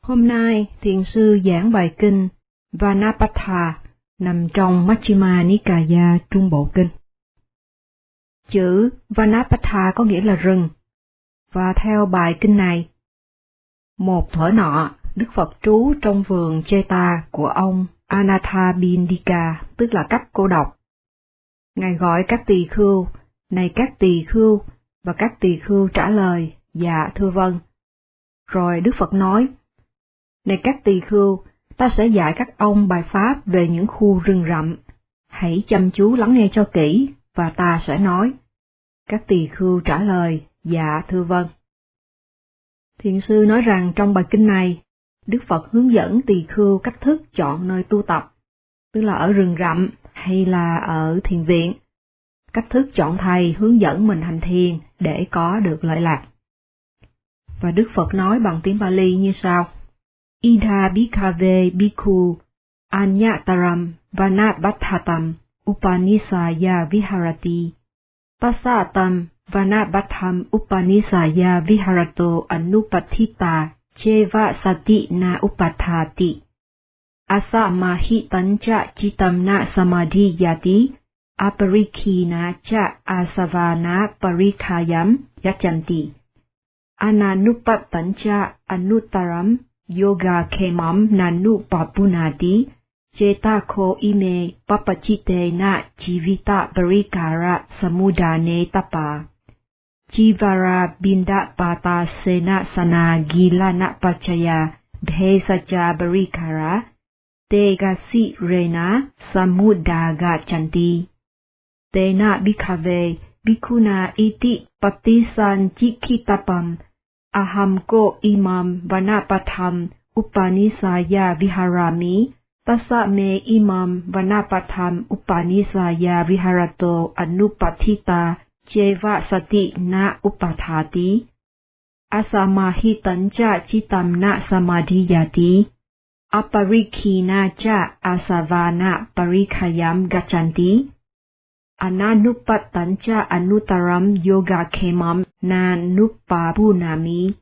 Hôm nay, thiền sư giảng bài kinh Vanapattha nằm trong Majjhima Nikaya Trung Bộ Kinh. Chữ Vanapattha có nghĩa là rừng, và theo bài kinh này, một thuở nọ, Đức Phật trú trong vườn Cheta của ông Anathapindika, tức là cấp cô độc. Ngài gọi các tỳ khưu, này các tỳ khưu, và các tỳ khưu trả lời, dạ thưa vâng. Rồi Đức Phật nói, này các tỳ khưu, ta sẽ dạy các ông bài pháp về những khu rừng rậm, hãy chăm chú lắng nghe cho kỹ, và ta sẽ nói. Các tỳ khưu trả lời, dạ thưa vâng. Thiền sư nói rằng trong bài kinh này, Đức Phật hướng dẫn tỳ khưu cách thức chọn nơi tu tập, tức là ở rừng rậm hay là ở thiền viện. Cách thức chọn thầy hướng dẫn mình hành thiền để có được lợi lạc. Và Đức Phật nói bằng tiếng Pali như sau. Idha bhikkhave bhikkhu anyataram vanapatthatam upanisaya viharati passatam vanapatham upanisaya viharato anupathita cheva sati na upathati asamahitan cha chitam na samadhi yati aparikhina cha asavana parikhayam yachanti ananupattan cha anuttaram yoga khemam nanu papunati chetako ime papachite na jivita parikara samudane tapa jivara binda pata sena sana gilana pachaya bhesacha parikara tegasi rena samudaga chanti tena bhikkave bhikkhuna iti patisan chikitapam ahamko imam vanapatham upanisaya viharami tassa me imam vanapatham upanisaya viharato anupathita cheva sati na upathati asamahitan cha chitam na samadhiyati aparikhina cha asavana parikhayam gachanti ananupattan cha anuttaram yoga khemam nanupapunami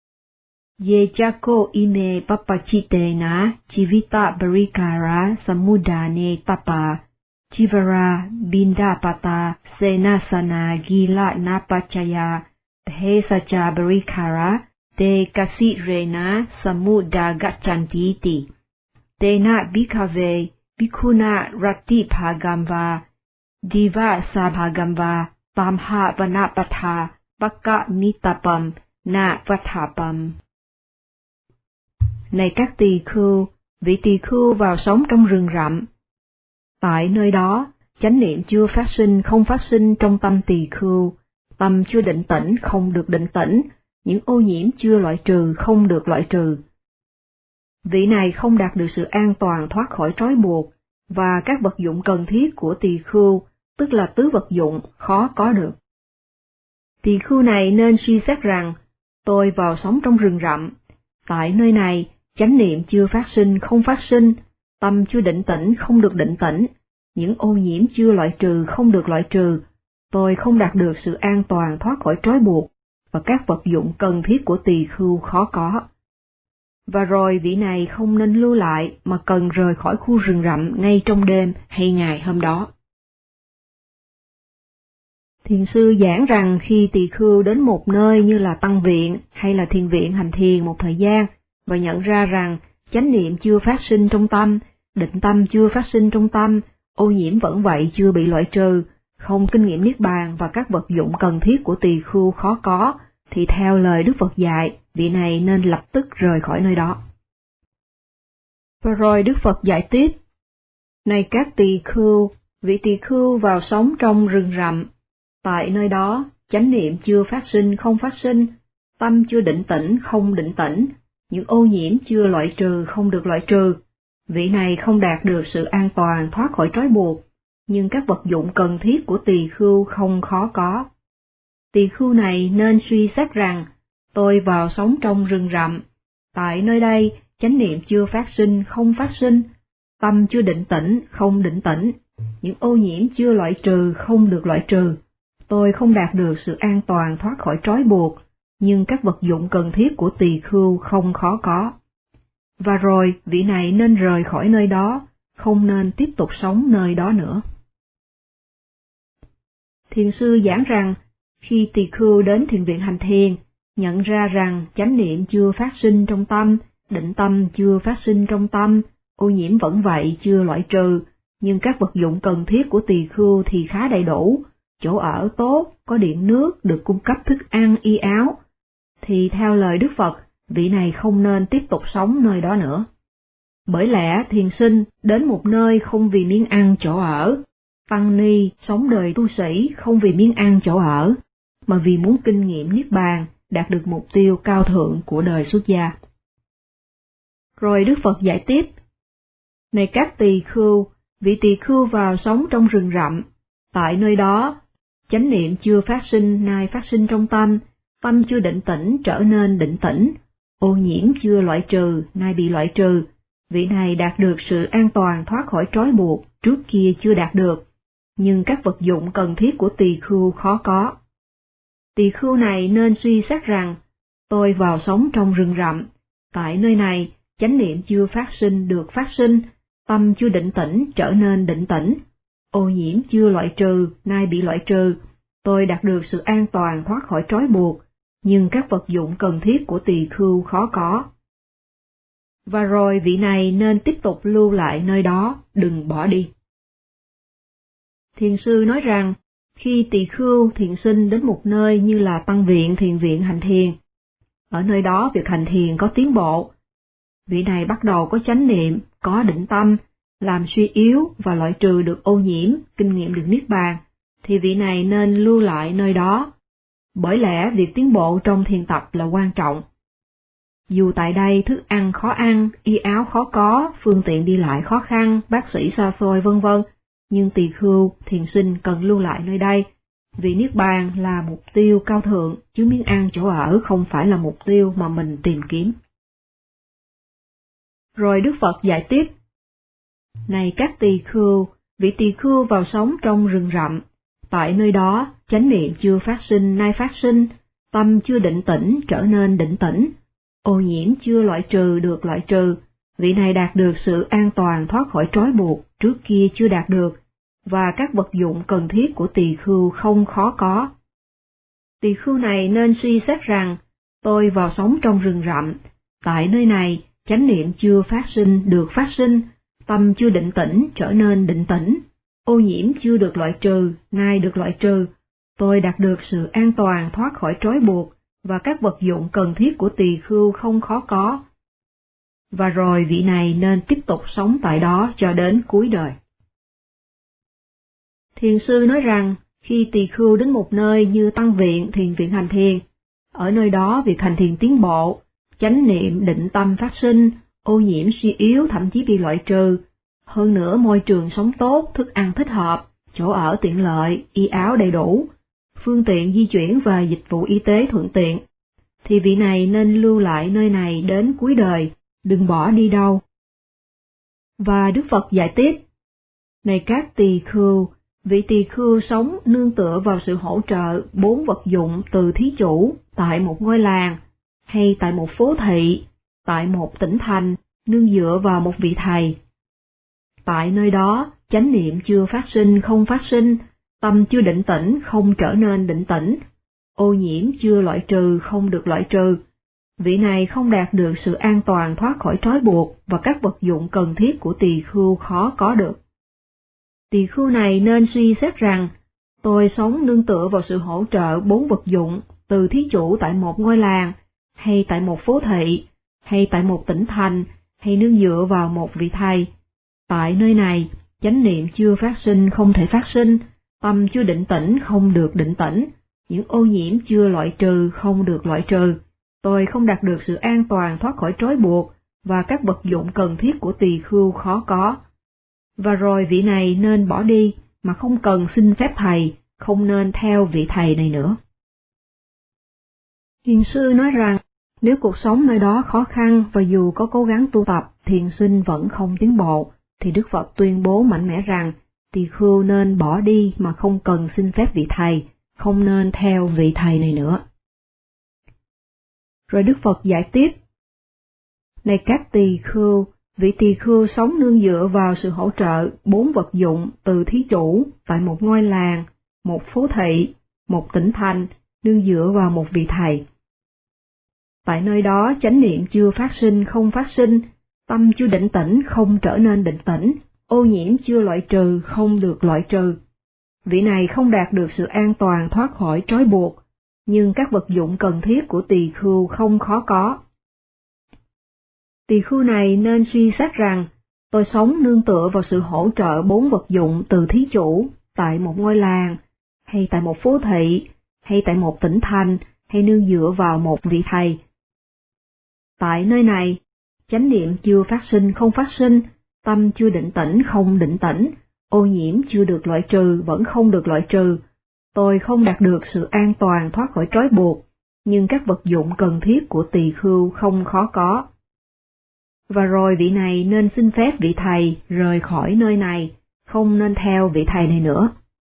yejako ime papachitena jivita parikara samudane tapa jivara bindapata senasana gila napachaya bhesacha parikara te kasirena samudagachanti ti tena bhikkave bhikkhuna ratibhagamva Diva Sabhagamva Tamha Vanapatha Pakka Nitapam Na Vathapam. Này các tỳ khưu, vị tỳ khưu vào sống trong rừng rậm. Tại nơi đó, chánh niệm chưa phát sinh không phát sinh trong tâm tỳ khưu, tâm chưa định tĩnh không được định tĩnh, những ô nhiễm chưa loại trừ không được loại trừ. Vị này không đạt được sự an toàn thoát khỏi trói buộc, và các vật dụng cần thiết của tỳ khưu, tức là tứ vật dụng, khó có được. Tỳ khưu này nên suy xét rằng, tôi vào sống trong rừng rậm, tại nơi này, chánh niệm chưa phát sinh không phát sinh, tâm chưa định tĩnh không được định tĩnh, những ô nhiễm chưa loại trừ không được loại trừ, tôi không đạt được sự an toàn thoát khỏi trói buộc, và các vật dụng cần thiết của tỳ khưu khó có. Và rồi vị này không nên lưu lại mà cần rời khỏi khu rừng rậm ngay trong đêm hay ngày hôm đó. Thiền sư giảng rằng khi tỳ khưu đến một nơi như là tăng viện hay là thiền viện hành thiền một thời gian và nhận ra rằng chánh niệm chưa phát sinh trong tâm, định tâm chưa phát sinh trong tâm, ô nhiễm vẫn vậy chưa bị loại trừ, không kinh nghiệm niết bàn và các vật dụng cần thiết của tỳ khưu khó có, thì theo lời Đức Phật dạy, vị này nên lập tức rời khỏi nơi đó. Và rồi Đức Phật dạy tiếp, này các tỳ khưu, vị tỳ khưu vào sống trong rừng rậm, tại nơi đó, chánh niệm chưa phát sinh không phát sinh, tâm chưa định tĩnh không định tĩnh, những ô nhiễm chưa loại trừ không được loại trừ, vị này không đạt được sự an toàn thoát khỏi trói buộc, nhưng các vật dụng cần thiết của tỳ khưu không khó có. Tỳ khưu này nên suy xét rằng, tôi vào sống trong rừng rậm, tại nơi đây chánh niệm chưa phát sinh không phát sinh, tâm chưa định tĩnh không định tĩnh, những ô nhiễm chưa loại trừ không được loại trừ, tôi không đạt được sự an toàn thoát khỏi trói buộc, nhưng các vật dụng cần thiết của tỳ khưu không khó có. và rồi vị này nên rời khỏi nơi đó, không nên tiếp tục sống nơi đó nữa. Thiền sư giảng rằng, khi tỳ khưu đến thiền viện hành thiền, nhận ra rằng chánh niệm chưa phát sinh trong tâm, định tâm chưa phát sinh trong tâm, ô nhiễm vẫn vậy chưa loại trừ, nhưng các vật dụng cần thiết của tỳ khưu thì khá đầy đủ, chỗ ở tốt, có điện nước, được cung cấp thức ăn, y áo, thì theo lời Đức Phật, vị này không nên tiếp tục sống nơi đó nữa. Bởi lẽ thiền sinh đến một nơi không vì miếng ăn chỗ ở, tăng ni sống đời tu sĩ không vì miếng ăn chỗ ở, mà vì muốn kinh nghiệm niết bàn, đạt được mục tiêu cao thượng của đời xuất gia. Rồi Đức Phật giải tiếp, này các tỳ khưu, vị tỳ khưu vào sống trong rừng rậm, tại nơi đó, chánh niệm chưa phát sinh nay phát sinh trong tâm, tâm chưa định tĩnh trở nên định tĩnh, ô nhiễm chưa loại trừ nay bị loại trừ, vị này đạt được sự an toàn thoát khỏi trói buộc trước kia chưa đạt được, nhưng các vật dụng cần thiết của tỳ khưu khó có. Tỳ khưu này nên suy xét rằng, tôi vào sống trong rừng rậm, tại nơi này chánh niệm chưa phát sinh được phát sinh, tâm chưa định tĩnh trở nên định tĩnh, ô nhiễm chưa loại trừ nay bị loại trừ, tôi đạt được sự an toàn thoát khỏi trói buộc, nhưng các vật dụng cần thiết của tỳ khưu khó có. Và rồi vị này nên tiếp tục lưu lại nơi đó, đừng bỏ đi. Thiền sư nói rằng, khi tỳ khưu thiền sinh đến một nơi như là tăng viện, thiền viện hành thiền, ở nơi đó việc hành thiền có tiến bộ, vị này bắt đầu có chánh niệm, có định tâm, làm suy yếu và loại trừ được ô nhiễm, kinh nghiệm được niết bàn, thì vị này nên lưu lại nơi đó. Bởi lẽ việc tiến bộ trong thiền tập là quan trọng. Dù tại đây thức ăn khó ăn, y áo khó có, phương tiện đi lại khó khăn, bác sĩ xa xôi vân vân, nhưng tỳ khưu, thiền sinh cần lưu lại nơi đây, vì niết bàn là mục tiêu cao thượng, chứ miếng ăn chỗ ở không phải là mục tiêu mà mình tìm kiếm. Rồi Đức Phật giải tiếp, này các tỳ khưu, vị tỳ khưu vào sống trong rừng rậm, tại nơi đó chánh niệm chưa phát sinh nay phát sinh, tâm chưa định tĩnh trở nên định tĩnh, ô nhiễm chưa loại trừ được loại trừ, vị này đạt được sự an toàn thoát khỏi trói buộc trước kia chưa đạt được, và các vật dụng cần thiết của tỳ khưu không khó có. Tỳ khưu này nên suy xét rằng, tôi vào sống trong rừng rậm, tại nơi này chánh niệm chưa phát sinh được phát sinh, tâm chưa định tĩnh trở nên định tĩnh, ô nhiễm chưa được loại trừ nay được loại trừ, tôi đạt được sự an toàn thoát khỏi trói buộc, và các vật dụng cần thiết của tỳ khưu không khó có. Và rồi vị này nên tiếp tục sống tại đó cho đến cuối đời. Thiền sư nói rằng, khi tỳ khưu đến một nơi như tăng viện, thiền viện hành thiền, ở nơi đó việc hành thiền tiến bộ, chánh niệm định tâm phát sinh, ô nhiễm suy yếu thậm chí bị loại trừ, hơn nữa môi trường sống tốt, thức ăn thích hợp, chỗ ở tiện lợi, y áo đầy đủ, phương tiện di chuyển và dịch vụ y tế thuận tiện, thì vị này nên lưu lại nơi này đến cuối đời, đừng bỏ đi đâu. Và Đức Phật giải tiếp, này các tỳ khưu, vị tỳ khưu sống nương tựa vào sự hỗ trợ 4 vật dụng từ thí chủ tại một ngôi làng, hay tại một phố thị, tại một tỉnh thành, nương dựa vào một vị thầy. Tại nơi đó, chánh niệm chưa phát sinh không phát sinh, tâm chưa định tĩnh không trở nên định tĩnh, ô nhiễm chưa loại trừ không được loại trừ, vị này không đạt được sự an toàn thoát khỏi trói buộc và các vật dụng cần thiết của tỳ khưu khó có được. Tỳ khưu này nên suy xét rằng, tôi sống nương tựa vào sự hỗ trợ 4 vật dụng từ thí chủ tại một ngôi làng, hay tại một phố thị, hay tại một tỉnh thành, hay nương dựa vào một vị thầy. Tại nơi này, chánh niệm chưa phát sinh không thể phát sinh, tâm chưa định tĩnh không được định tĩnh, những ô nhiễm chưa loại trừ không được loại trừ, tôi không đạt được sự an toàn thoát khỏi trói buộc, và các vật dụng cần thiết của tỳ khưu khó có. Và rồi vị này nên bỏ đi, mà không cần xin phép thầy, không nên theo vị thầy này nữa. Thiền sư nói rằng, nếu cuộc sống nơi đó khó khăn và dù có cố gắng tu tập, thiền sinh vẫn không tiến bộ, thì Đức Phật tuyên bố mạnh mẽ rằng, tỳ khưu nên bỏ đi mà không cần xin phép vị thầy, không nên theo vị thầy này nữa. Rồi Đức Phật giải tiếp, Này các tỳ khưu, vị tỳ khưu sống nương dựa vào sự hỗ trợ 4 vật dụng từ thí chủ tại một ngôi làng, một phố thị, một tỉnh thành, nương dựa vào một vị thầy. Tại nơi đó chánh niệm chưa phát sinh không phát sinh, tâm chưa định tĩnh không trở nên định tĩnh, ô nhiễm chưa loại trừ không được loại trừ. Vị này không đạt được sự an toàn thoát khỏi trói buộc, nhưng các vật dụng cần thiết của tỳ khưu không khó có. Tỳ khưu này nên suy xét rằng, tôi sống nương tựa vào sự hỗ trợ 4 vật dụng từ thí chủ, tại một ngôi làng, hay tại một phố thị, hay tại một tỉnh thành, hay nương dựa vào một vị thầy. Tại nơi này, chánh niệm chưa phát sinh không phát sinh, tâm chưa định tĩnh không định tĩnh, ô nhiễm chưa được loại trừ vẫn không được loại trừ. Tôi không đạt được sự an toàn thoát khỏi trói buộc, nhưng các vật dụng cần thiết của tỳ khưu không khó có. Và rồi vị này nên xin phép vị thầy rời khỏi nơi này, không nên theo vị thầy này nữa.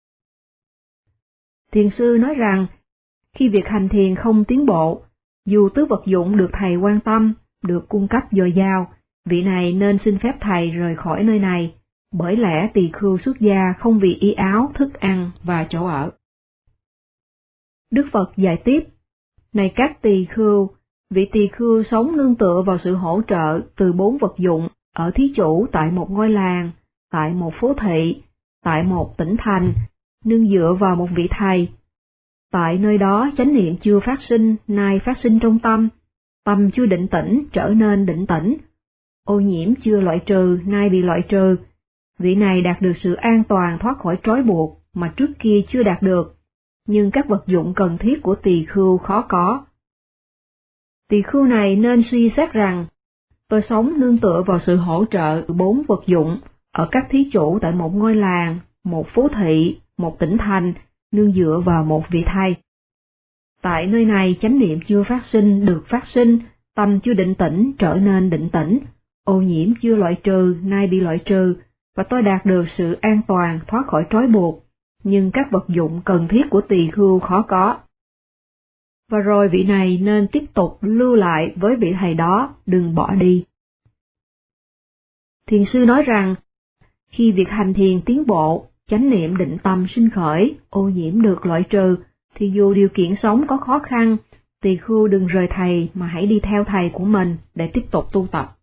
Thiền sư nói rằng, khi việc hành thiền không tiến bộ, dù tứ vật dụng được thầy quan tâm, được cung cấp dồi dào, vị này nên xin phép thầy rời khỏi nơi này, bởi lẽ tỳ khưu xuất gia không vì y áo, thức ăn và chỗ ở. Đức Phật dạy tiếp, này các tỳ khưu, vị tỳ khưu sống nương tựa vào sự hỗ trợ từ 4 vật dụng ở thí chủ tại một ngôi làng, tại một phố thị, tại một tỉnh thành, nương dựa vào một vị thầy. Tại nơi đó chánh niệm chưa phát sinh, nay phát sinh trong tâm, tâm chưa định tĩnh trở nên định tĩnh, ô nhiễm chưa loại trừ, nay bị loại trừ. Vị này đạt được sự an toàn thoát khỏi trói buộc mà trước kia chưa đạt được, nhưng các vật dụng cần thiết của tỳ khưu khó có. Tỳ khưu này nên suy xét rằng, tôi sống nương tựa vào sự hỗ trợ 4 vật dụng ở các thí chủ tại một ngôi làng, một phố thị, một tỉnh thành, nương dựa vào một vị thầy. Tại nơi này chánh niệm chưa phát sinh được phát sinh, tâm chưa định tĩnh trở nên định tĩnh, ô nhiễm chưa loại trừ, nay bị loại trừ, và tôi đạt được sự an toàn thoát khỏi trói buộc, nhưng các vật dụng cần thiết của tỳ khưu khó có. Và rồi vị này nên tiếp tục lưu lại với vị thầy đó, đừng bỏ đi. Thiền sư nói rằng, khi việc hành thiền tiến bộ, chánh niệm định tâm sinh khởi, ô nhiễm được loại trừ, thì dù điều kiện sống có khó khăn, tỳ khưu đừng rời thầy mà hãy đi theo thầy của mình để tiếp tục tu tập.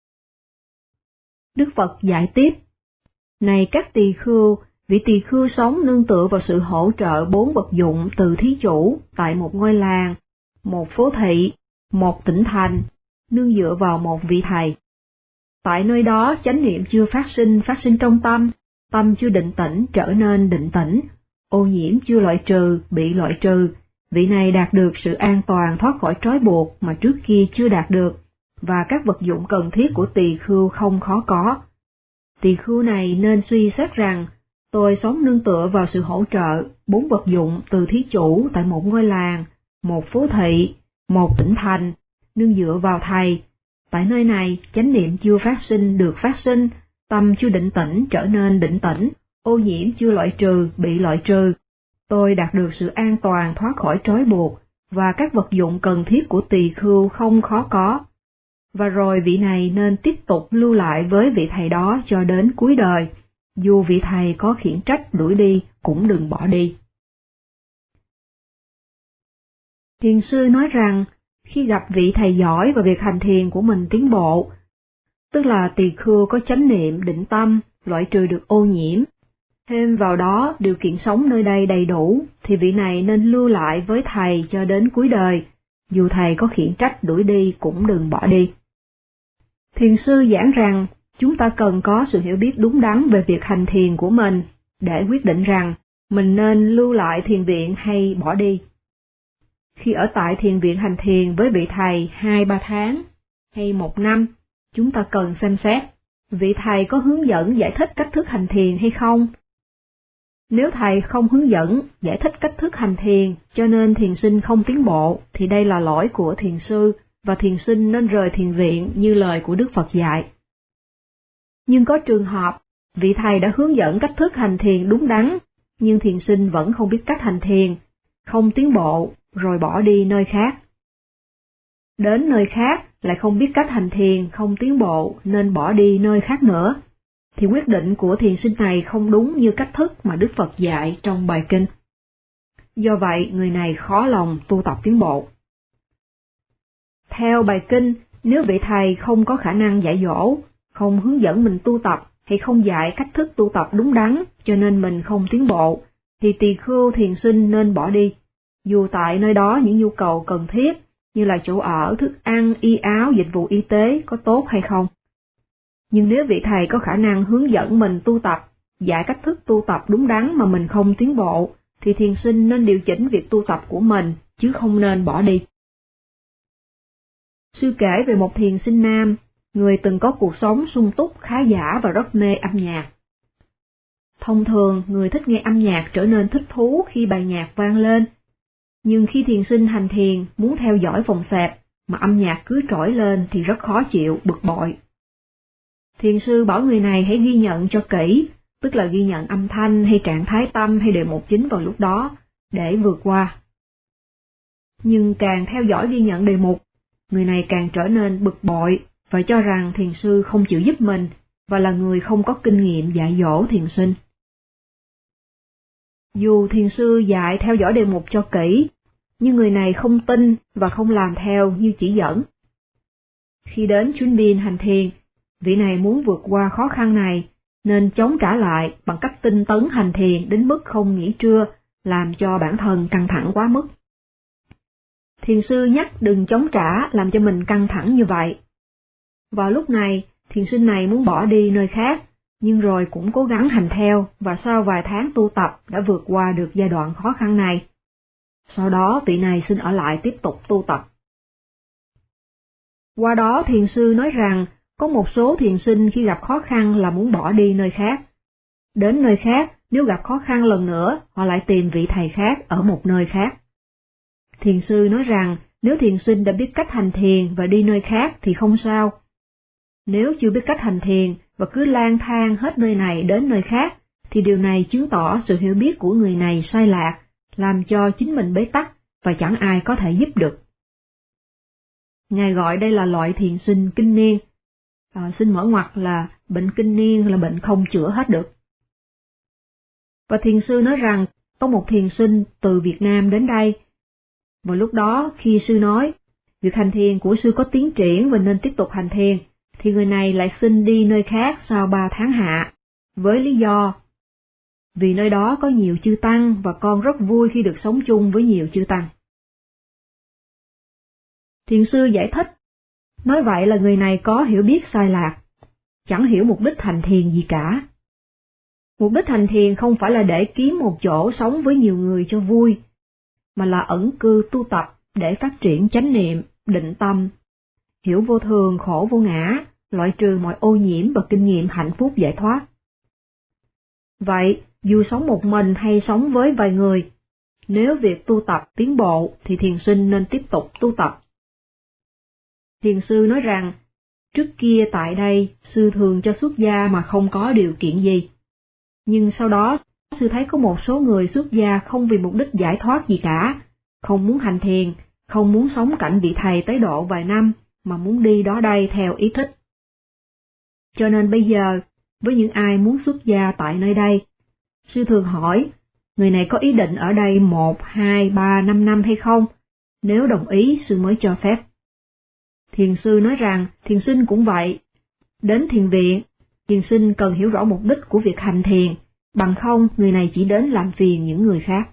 Đức Phật dạy tiếp, này các tỳ khưu, vị tỳ khưu sống nương tựa vào sự hỗ trợ 4 vật dụng từ thí chủ tại một ngôi làng, một phố thị, một tỉnh thành, nương dựa vào một vị thầy. Tại nơi đó chánh niệm chưa phát sinh trong tâm, tâm chưa định tĩnh trở nên định tĩnh, ô nhiễm chưa loại trừ, bị loại trừ, vị này đạt được sự an toàn thoát khỏi trói buộc mà trước kia chưa đạt được, và các vật dụng cần thiết của tỳ khưu không khó có. Tỳ khưu này nên suy xét rằng, tôi sống nương tựa vào sự hỗ trợ 4 vật dụng từ thí chủ tại một ngôi làng, một phố thị, một tỉnh thành, nương dựa vào thầy. Tại nơi này chánh niệm chưa phát sinh được phát sinh, tâm chưa định tĩnh trở nên định tĩnh, ô nhiễm chưa loại trừ, bị loại trừ. Tôi đạt được sự an toàn thoát khỏi trói buộc, và các vật dụng cần thiết của tỳ khưu không khó có. Và rồi vị này nên tiếp tục lưu lại với vị thầy đó cho đến cuối đời, dù vị thầy có khiển trách đuổi đi cũng đừng bỏ đi. Thiền sư nói rằng, khi gặp vị thầy giỏi và việc hành thiền của mình tiến bộ, tức là tỳ khưu có chánh niệm định tâm, loại trừ được ô nhiễm, thêm vào đó điều kiện sống nơi đây đầy đủ, thì vị này nên lưu lại với thầy cho đến cuối đời, dù thầy có khiển trách đuổi đi cũng đừng bỏ đi. Thiền sư giảng rằng, chúng ta cần có sự hiểu biết đúng đắn về việc hành thiền của mình, để quyết định rằng, mình nên lưu lại thiền viện hay bỏ đi. Khi ở tại thiền viện hành thiền với vị thầy 2-3 tháng, hay 1 năm, chúng ta cần xem xét, vị thầy có hướng dẫn giải thích cách thức hành thiền hay không? Nếu thầy không hướng dẫn, giải thích cách thức hành thiền, cho nên thiền sinh không tiến bộ, thì đây là lỗi của thiền sư, và thiền sinh nên rời thiền viện như lời của Đức Phật dạy. Nhưng có trường hợp, vị thầy đã hướng dẫn cách thức hành thiền đúng đắn, nhưng thiền sinh vẫn không biết cách hành thiền, không tiến bộ, rồi bỏ đi nơi khác. Đến nơi khác, lại không biết cách hành thiền, không tiến bộ nên bỏ đi nơi khác nữa, thì quyết định của thiền sinh này không đúng như cách thức mà Đức Phật dạy trong bài kinh. Do vậy, người này khó lòng tu tập tiến bộ. Theo bài kinh, nếu vị thầy không có khả năng dạy dỗ, không hướng dẫn mình tu tập, hay không dạy cách thức tu tập đúng đắn cho nên mình không tiến bộ, thì tỳ khưu thiền sinh nên bỏ đi, dù tại nơi đó những nhu cầu cần thiết như là chỗ ở, thức ăn, y áo, dịch vụ y tế có tốt hay không. Nhưng nếu vị thầy có khả năng hướng dẫn mình tu tập, dạy cách thức tu tập đúng đắn mà mình không tiến bộ, thì thiền sinh nên điều chỉnh việc tu tập của mình, chứ không nên bỏ đi. Sư kể về một thiền sinh nam, người từng có cuộc sống sung túc, khá giả và rất mê âm nhạc. Thông thường, người thích nghe âm nhạc trở nên thích thú khi bài nhạc vang lên, nhưng khi thiền sinh hành thiền muốn theo dõi phòng xẹp mà âm nhạc cứ trỗi lên thì rất khó chịu, bực bội. Thiền sư bảo người này hãy ghi nhận cho kỹ, tức là ghi nhận âm thanh hay trạng thái tâm hay đề mục chính vào lúc đó, để vượt qua. Nhưng càng theo dõi ghi nhận đề mục, người này càng trở nên bực bội và cho rằng thiền sư không chịu giúp mình và là người không có kinh nghiệm dạy dỗ thiền sinh. Dù thiền sư dạy theo dõi đề mục cho kỹ, nhưng người này không tin và không làm theo như chỉ dẫn. Khi đến chuyến biên hành thiền, vị này muốn vượt qua khó khăn này, nên chống trả lại bằng cách tinh tấn hành thiền đến mức không nghỉ trưa, làm cho bản thân căng thẳng quá mức. Thiền sư nhắc đừng chống trả làm cho mình căng thẳng như vậy. Vào lúc này, thiền sinh này muốn bỏ đi nơi khác, nhưng rồi cũng cố gắng hành theo và sau vài tháng tu tập đã vượt qua được giai đoạn khó khăn này. Sau đó vị này xin ở lại tiếp tục tu tập. Qua đó thiền sư nói rằng có một số thiền sinh khi gặp khó khăn là muốn bỏ đi nơi khác. Đến nơi khác, nếu gặp khó khăn lần nữa, họ lại tìm vị thầy khác ở một nơi khác. Thiền sư nói rằng nếu thiền sinh đã biết cách hành thiền và đi nơi khác thì không sao. Nếu chưa biết cách hành thiền và cứ lang thang hết nơi này đến nơi khác, thì điều này chứng tỏ sự hiểu biết của người này sai lạc, làm cho chính mình bế tắc và chẳng ai có thể giúp được. Ngài gọi đây là loại thiền sinh kinh niên. Xin mở ngoặc là bệnh kinh niên là bệnh không chữa hết được. Và thiền sư nói rằng có một thiền sinh từ Việt Nam đến đây. Vào lúc đó khi sư nói, việc hành thiền của sư có tiến triển và nên tiếp tục hành thiền, thì người này lại xin đi nơi khác sau 3 tháng hạ, với lý do vì nơi đó có nhiều chư tăng và con rất vui khi được sống chung với nhiều chư tăng. Thiền sư giải thích, nói vậy là người này có hiểu biết sai lạc, chẳng hiểu mục đích hành thiền gì cả. Mục đích hành thiền không phải là để kiếm một chỗ sống với nhiều người cho vui, mà là ẩn cư tu tập để phát triển chánh niệm, định tâm, hiểu vô thường, khổ vô ngã, loại trừ mọi ô nhiễm và kinh nghiệm hạnh phúc giải thoát. Vậy, dù sống một mình hay sống với vài người, nếu việc tu tập tiến bộ thì thiền sinh nên tiếp tục tu tập. Thiền sư nói rằng, trước kia tại đây sư thường cho xuất gia mà không có điều kiện gì. Nhưng sau đó, sư thấy có một số người xuất gia không vì mục đích giải thoát gì cả, không muốn hành thiền, không muốn sống cạnh vị thầy tới độ vài năm, mà muốn đi đó đây theo ý thích. Cho nên bây giờ, với những ai muốn xuất gia tại nơi đây, sư thường hỏi, người này có ý định ở đây 1, 2, 3, 5 năm hay không? Nếu đồng ý, sư mới cho phép. Thiền sư nói rằng, thiền sinh cũng vậy. Đến thiền viện, thiền sinh cần hiểu rõ mục đích của việc hành thiền, bằng không người này chỉ đến làm phiền những người khác.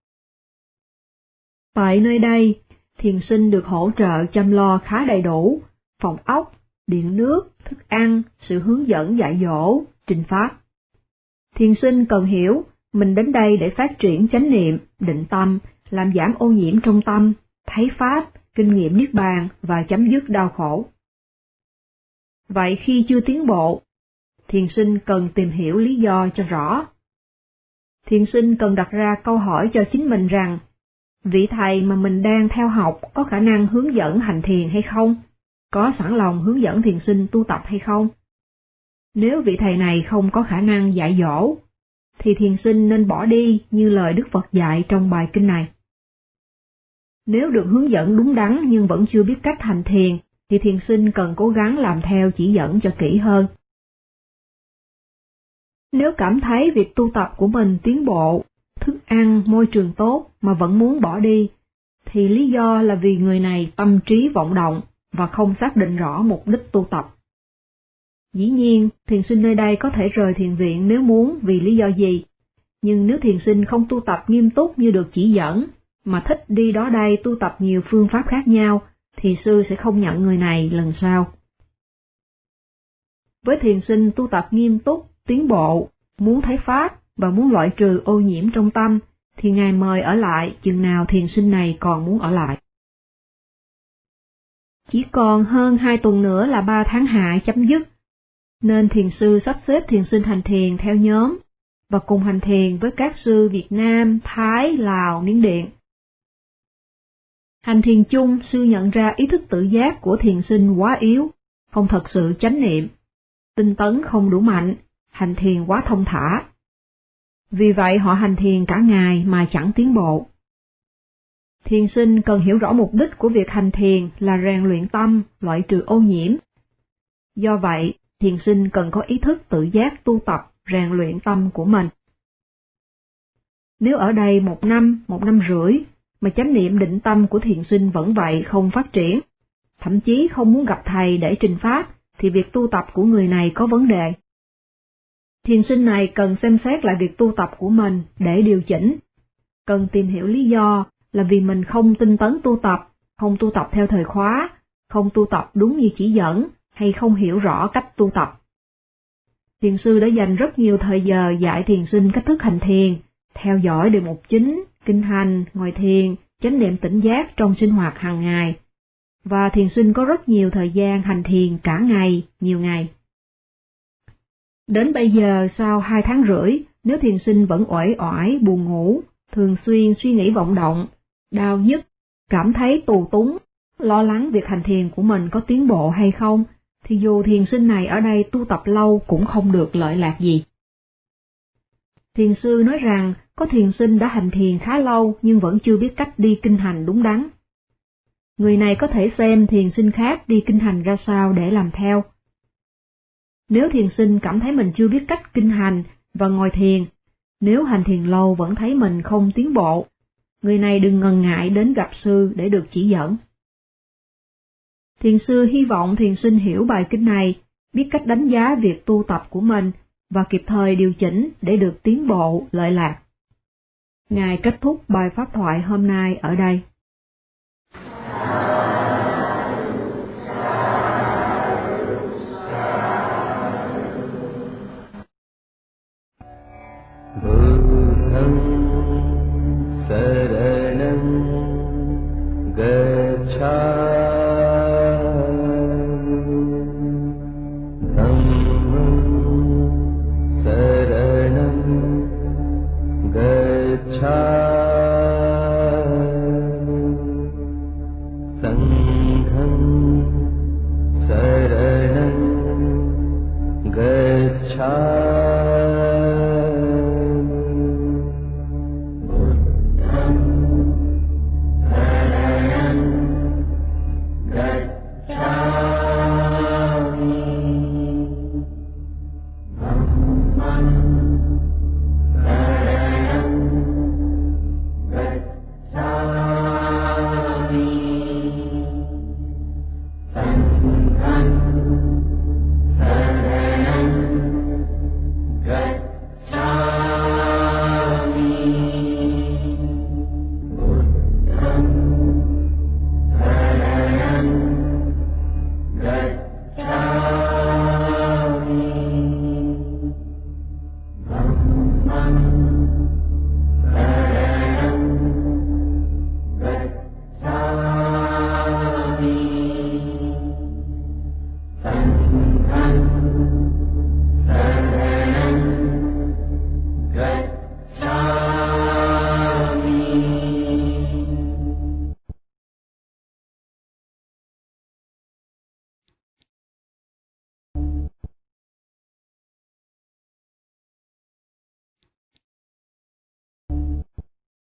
Tại nơi đây, thiền sinh được hỗ trợ chăm lo khá đầy đủ, phòng ốc, điện nước, thức ăn, sự hướng dẫn dạy dỗ, trình pháp. Thiền sinh cần hiểu, mình đến đây để phát triển chánh niệm, định tâm, làm giảm ô nhiễm trong tâm, thấy pháp, kinh nghiệm niết bàn và chấm dứt đau khổ. Vậy khi chưa tiến bộ, thiền sinh cần tìm hiểu lý do cho rõ. Thiền sinh cần đặt ra câu hỏi cho chính mình rằng, vị thầy mà mình đang theo học có khả năng hướng dẫn hành thiền hay không? Có sẵn lòng hướng dẫn thiền sinh tu tập hay không? Nếu vị thầy này không có khả năng dạy dỗ, thì thiền sinh nên bỏ đi như lời Đức Phật dạy trong bài kinh này. Nếu được hướng dẫn đúng đắn nhưng vẫn chưa biết cách hành thiền, thì thiền sinh cần cố gắng làm theo chỉ dẫn cho kỹ hơn. Nếu cảm thấy việc tu tập của mình tiến bộ, thức ăn, môi trường tốt mà vẫn muốn bỏ đi, thì lý do là vì người này tâm trí vọng động và không xác định rõ mục đích tu tập. Dĩ nhiên, thiền sinh nơi đây có thể rời thiền viện nếu muốn vì lý do gì, nhưng nếu thiền sinh không tu tập nghiêm túc như được chỉ dẫn, mà thích đi đó đây tu tập nhiều phương pháp khác nhau, thì sư sẽ không nhận người này lần sau. Với thiền sinh tu tập nghiêm túc, tiến bộ, muốn thấy pháp và muốn loại trừ ô nhiễm trong tâm, thì Ngài mời ở lại chừng nào thiền sinh này còn muốn ở lại. Chỉ còn hơn 2 tuần nữa là 3 tháng hạ chấm dứt, nên thiền sư sắp xếp thiền sinh hành thiền theo nhóm, và cùng hành thiền với các sư Việt Nam, Thái, Lào, Miến Điện. Hành thiền chung, sư nhận ra ý thức tự giác của thiền sinh quá yếu, không thật sự chánh niệm, tinh tấn không đủ mạnh, hành thiền quá thông thả. Vì vậy họ hành thiền cả ngày mà chẳng tiến bộ. Thiền sinh cần hiểu rõ mục đích của việc hành thiền là rèn luyện tâm, loại trừ ô nhiễm. Do vậy, thiền sinh cần có ý thức tự giác tu tập, rèn luyện tâm của mình. Nếu ở đây 1 năm, 1 năm rưỡi, mà chánh niệm định tâm của thiền sinh vẫn vậy không phát triển, thậm chí không muốn gặp thầy để trình pháp, thì việc tu tập của người này có vấn đề. Thiền sinh này cần xem xét lại việc tu tập của mình để điều chỉnh, cần tìm hiểu lý do là vì mình không tinh tấn tu tập, không tu tập theo thời khóa, không tu tập đúng như chỉ dẫn, hay không hiểu rõ cách tu tập. Thiền sư đã dành rất nhiều thời giờ dạy thiền sinh cách thức hành thiền, theo dõi đề mục chính, kinh hành, ngồi thiền, chánh niệm tỉnh giác trong sinh hoạt hàng ngày, và thiền sinh có rất nhiều thời gian hành thiền cả ngày, nhiều ngày. Đến bây giờ sau 2 tháng rưỡi, nếu thiền sinh vẫn uể oải, buồn ngủ, thường xuyên suy nghĩ vọng động, đau nhức, cảm thấy tù túng, lo lắng việc hành thiền của mình có tiến bộ hay không, thì dù thiền sinh này ở đây tu tập lâu cũng không được lợi lạc gì. Thiền sư nói rằng có thiền sinh đã hành thiền khá lâu nhưng vẫn chưa biết cách đi kinh hành đúng đắn. Người này có thể xem thiền sinh khác đi kinh hành ra sao để làm theo. Nếu thiền sinh cảm thấy mình chưa biết cách kinh hành và ngồi thiền, nếu hành thiền lâu vẫn thấy mình không tiến bộ, người này đừng ngần ngại đến gặp sư để được chỉ dẫn. Thiền sư hy vọng thiền sinh hiểu bài kinh này, biết cách đánh giá việc tu tập của mình và kịp thời điều chỉnh để được tiến bộ, lợi lạc. Ngài kết thúc bài pháp thoại hôm nay ở đây.